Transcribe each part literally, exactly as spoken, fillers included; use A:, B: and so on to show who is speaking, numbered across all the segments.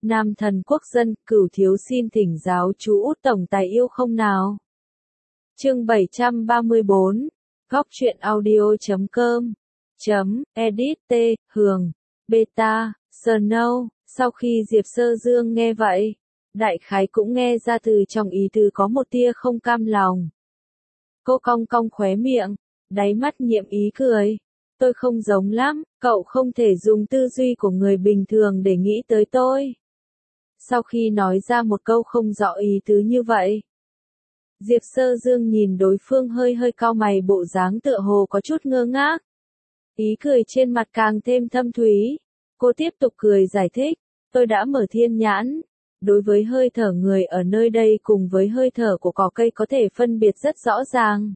A: Nam thần quốc dân, Cửu thiếu xin thỉnh giáo chú Út tổng tài yêu không nào. Chương bảy trăm ba mươi bốn, góc truyện audio chấm com, chấm, edit t, Hường, beta, Snow. Sau khi Diệp Sơ Dương nghe vậy, đại khái cũng nghe ra từ trong ý tứ có một tia không cam lòng. Cô cong cong khóe miệng, đáy mắt nhiệm ý cười. Tôi không giống lắm, cậu không thể dùng tư duy của người bình thường để nghĩ tới tôi. Sau khi nói ra một câu không rõ ý tứ như vậy, Diệp Sơ Dương nhìn đối phương hơi hơi cau mày, bộ dáng tựa hồ có chút ngơ ngác. Ý cười trên mặt càng thêm thâm thúy. Cô tiếp tục cười giải thích, tôi đã mở thiên nhãn. Đối với hơi thở người ở nơi đây cùng với hơi thở của cỏ cây có thể phân biệt rất rõ ràng.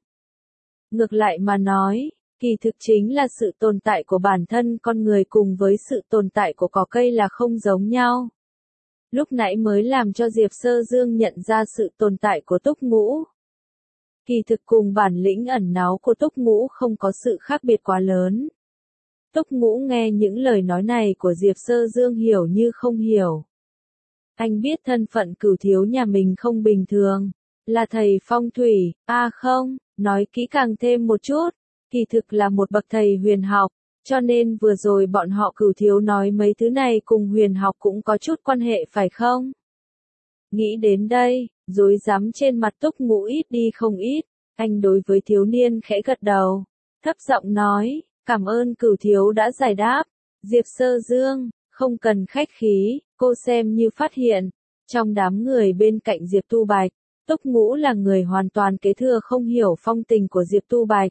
A: Ngược lại mà nói, kỳ thực chính là sự tồn tại của bản thân con người cùng với sự tồn tại của cỏ cây là không giống nhau. Lúc nãy mới làm cho Diệp Sơ Dương nhận ra sự tồn tại của Túc Ngũ. Kỳ thực cùng bản lĩnh ẩn náu của Túc Ngũ không có sự khác biệt quá lớn. Túc Ngũ nghe những lời nói này của Diệp Sơ Dương hiểu như không hiểu. Anh biết thân phận Cửu thiếu nhà mình không bình thường, là thầy phong thủy, à không, nói kỹ càng thêm một chút, kỳ thực là một bậc thầy huyền học, cho nên vừa rồi bọn họ Cửu thiếu nói mấy thứ này cùng huyền học cũng có chút quan hệ phải không? Nghĩ đến đây, rối rắm trên mặt Túc Ngũ ít đi không ít, anh đối với thiếu niên khẽ gật đầu, thấp giọng nói, cảm ơn Cửu thiếu đã giải đáp. Diệp Sơ Dương, không cần khách khí, cô xem như phát hiện, trong đám người bên cạnh Diệp Tu Bạch, Túc Ngũ là người hoàn toàn kế thừa không hiểu phong tình của Diệp Tu Bạch.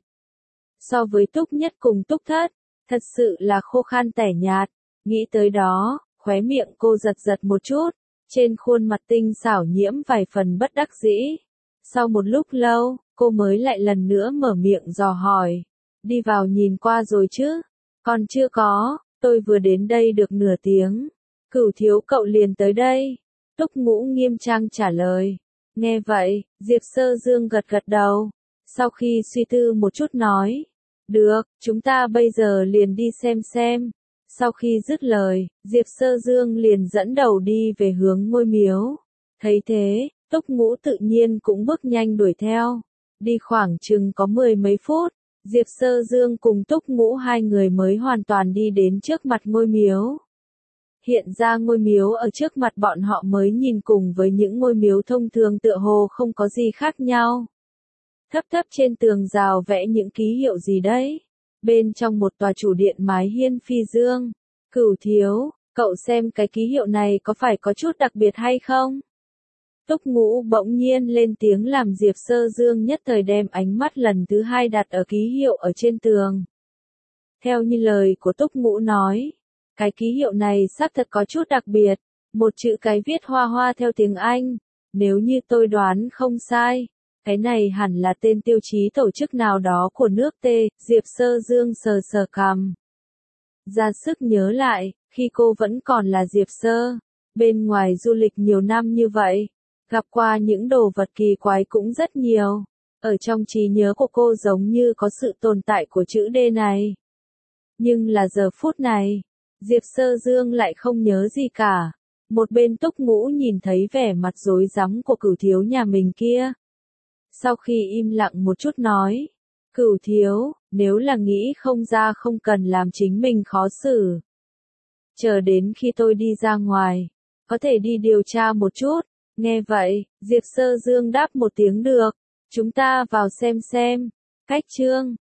A: So với Túc Nhất cùng Túc Thất, thật sự là khô khan tẻ nhạt, nghĩ tới đó, khóe miệng cô giật giật một chút, trên khuôn mặt tinh xảo nhiễm vài phần bất đắc dĩ. Sau một lúc lâu, cô mới lại lần nữa mở miệng dò hỏi, đi vào nhìn qua rồi chứ? Còn chưa có, tôi vừa đến đây được nửa tiếng. Cửu thiếu cậu liền tới đây. Túc Ngũ nghiêm trang trả lời. Nghe vậy, Diệp Sơ Dương gật gật đầu. Sau khi suy tư một chút nói, được, chúng ta bây giờ liền đi xem xem. Sau khi dứt lời, Diệp Sơ Dương liền dẫn đầu đi về hướng ngôi miếu. Thấy thế, Túc Ngũ tự nhiên cũng bước nhanh đuổi theo. Đi khoảng chừng có mười mấy phút, Diệp Sơ Dương cùng Túc Ngũ hai người mới hoàn toàn đi đến trước mặt ngôi miếu. Hiện ra ngôi miếu ở trước mặt bọn họ mới nhìn cùng với những ngôi miếu thông thường tựa hồ không có gì khác nhau. Thấp thấp trên tường rào vẽ những ký hiệu gì đấy. Bên trong một tòa chủ điện mái hiên phi dương. Cửu thiếu, cậu xem cái ký hiệu này có phải có chút đặc biệt hay không? Túc Ngũ bỗng nhiên lên tiếng làm Diệp Sơ Dương nhất thời đem ánh mắt lần thứ hai đặt ở ký hiệu ở trên tường. Theo như lời của Túc Ngũ nói, cái ký hiệu này xác thật có chút đặc biệt, một chữ cái viết hoa hoa theo tiếng Anh, nếu như tôi đoán không sai, cái này hẳn là tên tiêu chí tổ chức nào đó của nước T. Diệp Sơ Dương sờ sờ cằm. Ra sức nhớ lại, khi cô vẫn còn là Diệp Sơ, bên ngoài du lịch nhiều năm như vậy, gặp qua những đồ vật kỳ quái cũng rất nhiều. Ở trong trí nhớ của cô giống như có sự tồn tại của chữ D này. Nhưng là giờ phút này, Diệp Sơ Dương lại không nhớ gì cả. Một bên Túc Ngũ nhìn thấy vẻ mặt rối rắm của Cửu thiếu nhà mình kia. Sau khi im lặng một chút nói, Cửu thiếu, nếu là nghĩ không ra không cần làm chính mình khó xử. Chờ đến khi tôi đi ra ngoài, có thể đi điều tra một chút. Nghe vậy, Diệp Sơ Dương đáp một tiếng được. Chúng ta vào xem xem. Cách chương